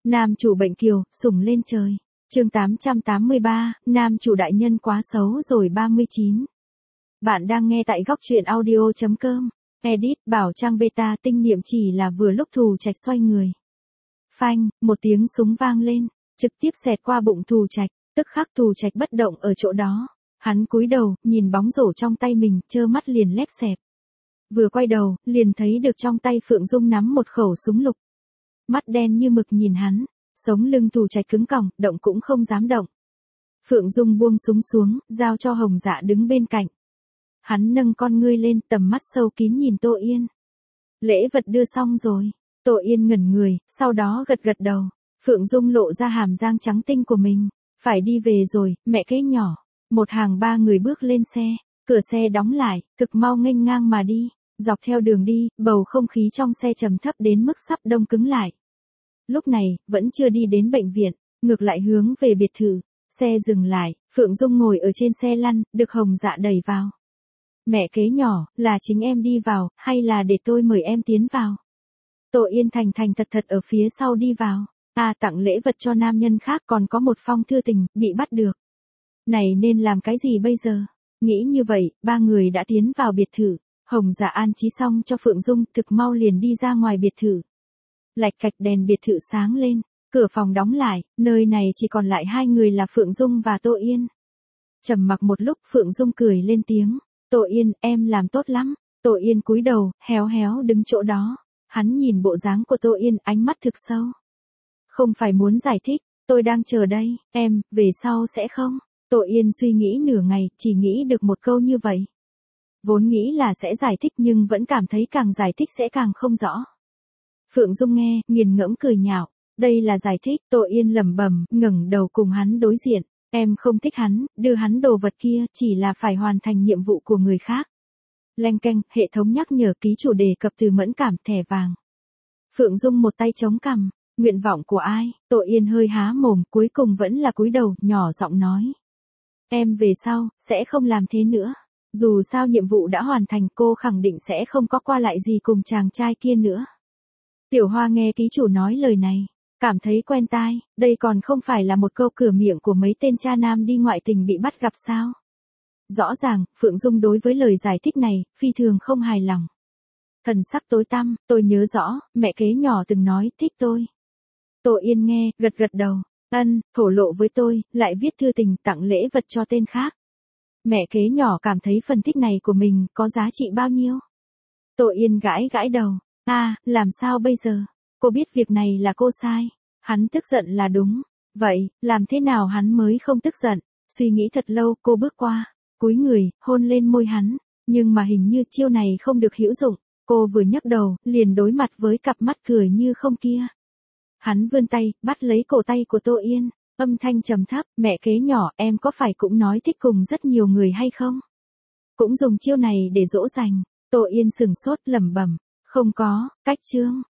Nam chủ bệnh kiều, sủng lên trời. Chương 883, nam chủ đại nhân quá xấu rồi 39. Bạn đang nghe tại góc truyện audio.com. Edit bảo trang beta tinh niệm chỉ là vừa lúc Thù Trạch xoay người. Phanh, một tiếng súng vang lên, trực tiếp xẹt qua bụng Thù Trạch, tức khắc Thù Trạch bất động ở chỗ đó. Hắn cúi đầu, nhìn bóng rổ trong tay mình, trơ mắt liền lép xẹp. Vừa quay đầu, liền thấy được trong tay Phượng Dung nắm một khẩu súng lục. Mắt đen như mực nhìn hắn, sống lưng Thù Trạch cứng còng, động cũng không dám động. Phượng Dung buông súng xuống, giao cho Hồng Dạ đứng bên cạnh. Hắn nâng con ngươi lên, tầm mắt sâu kín nhìn Tô Yên. Lễ vật đưa xong rồi. Tô Yên ngẩn người, sau đó gật gật đầu. Phượng Dung lộ ra hàm răng trắng tinh của mình. Phải đi về rồi, mẹ kế nhỏ. Một hàng ba người bước lên xe. Cửa xe đóng lại, cực mau nghênh ngang mà đi. Dọc theo đường đi, bầu không khí trong xe trầm thấp đến mức sắp đông cứng lại. Lúc này, vẫn chưa đi đến bệnh viện, ngược lại hướng về biệt thự. Xe dừng lại, Phượng Dung ngồi ở trên xe lăn, được Hồng Dạ đẩy vào. Mẹ kế nhỏ, là chính em đi vào, hay là để tôi mời em tiến vào? Tô Yên thành thành thật thật ở phía sau đi vào. Tặng lễ vật cho nam nhân khác, còn có một phong thư tình, bị bắt được. Này nên làm cái gì bây giờ? Nghĩ như vậy, ba người đã tiến vào biệt thự. Hồng Dạ an trí xong cho Phượng Dung, thực mau liền đi ra ngoài biệt thự. Lạch cạch đèn biệt thự sáng lên, cửa phòng đóng lại, nơi này chỉ còn lại hai người là Phượng Dung và Tô Yên. Trầm mặc một lúc, Phượng Dung cười lên tiếng. Tô Yên, em làm tốt lắm. Tô Yên cúi đầu, héo héo đứng chỗ đó. Hắn nhìn bộ dáng của Tô Yên, ánh mắt thực sâu. Không phải muốn giải thích, tôi đang chờ đây, em, về sau sẽ không? Tô Yên suy nghĩ nửa ngày, chỉ nghĩ được một câu như vậy. Vốn nghĩ là sẽ giải thích nhưng vẫn cảm thấy càng giải thích sẽ càng không rõ. Phượng Dung nghe, nghiền ngẫm cười nhạo. Đây là giải thích, Tô Yên lẩm bẩm, ngẩng đầu cùng hắn đối diện. Em không thích hắn, đưa hắn đồ vật kia, chỉ là phải hoàn thành nhiệm vụ của người khác. Leng keng, hệ thống nhắc nhở ký chủ đề cập từ mẫn cảm, thẻ vàng. Phượng Dung một tay chống cằm, nguyện vọng của ai? Tô Yên hơi há mồm, cuối cùng vẫn là cúi đầu, nhỏ giọng nói. Em về sau, sẽ không làm thế nữa. Dù sao nhiệm vụ đã hoàn thành, cô khẳng định sẽ không có qua lại gì cùng chàng trai kia nữa. Tiểu Hoa nghe ký chủ nói lời này, cảm thấy quen tai, đây còn không phải là một câu cửa miệng của mấy tên cha nam đi ngoại tình bị bắt gặp sao? Rõ ràng, Phượng Dung đối với lời giải thích này, phi thường không hài lòng. Thần sắc tối tăm, tôi nhớ rõ, mẹ kế nhỏ từng nói thích tôi. Tô Yên nghe, gật gật đầu, thổ lộ với tôi, lại viết thư tình tặng lễ vật cho tên khác. Mẹ kế nhỏ cảm thấy phần thích này của mình có giá trị bao nhiêu? Tô Yên gãi gãi đầu. Làm sao bây giờ? Cô biết việc này là cô sai. Hắn tức giận là đúng. Vậy, làm thế nào hắn mới không tức giận? Suy nghĩ thật lâu, cô bước qua, cúi người, hôn lên môi hắn. Nhưng mà hình như chiêu này không được hữu dụng. Cô vừa nhấc đầu, liền đối mặt với cặp mắt cười như không kia. Hắn vươn tay, bắt lấy cổ tay của Tô Yên. Âm thanh trầm thấp, mẹ kế nhỏ, em có phải cũng nói thích cùng rất nhiều người hay không? Cũng dùng chiêu này để dỗ dành. Tô Yên sửng sốt lẩm bẩm. Không có, cách chương.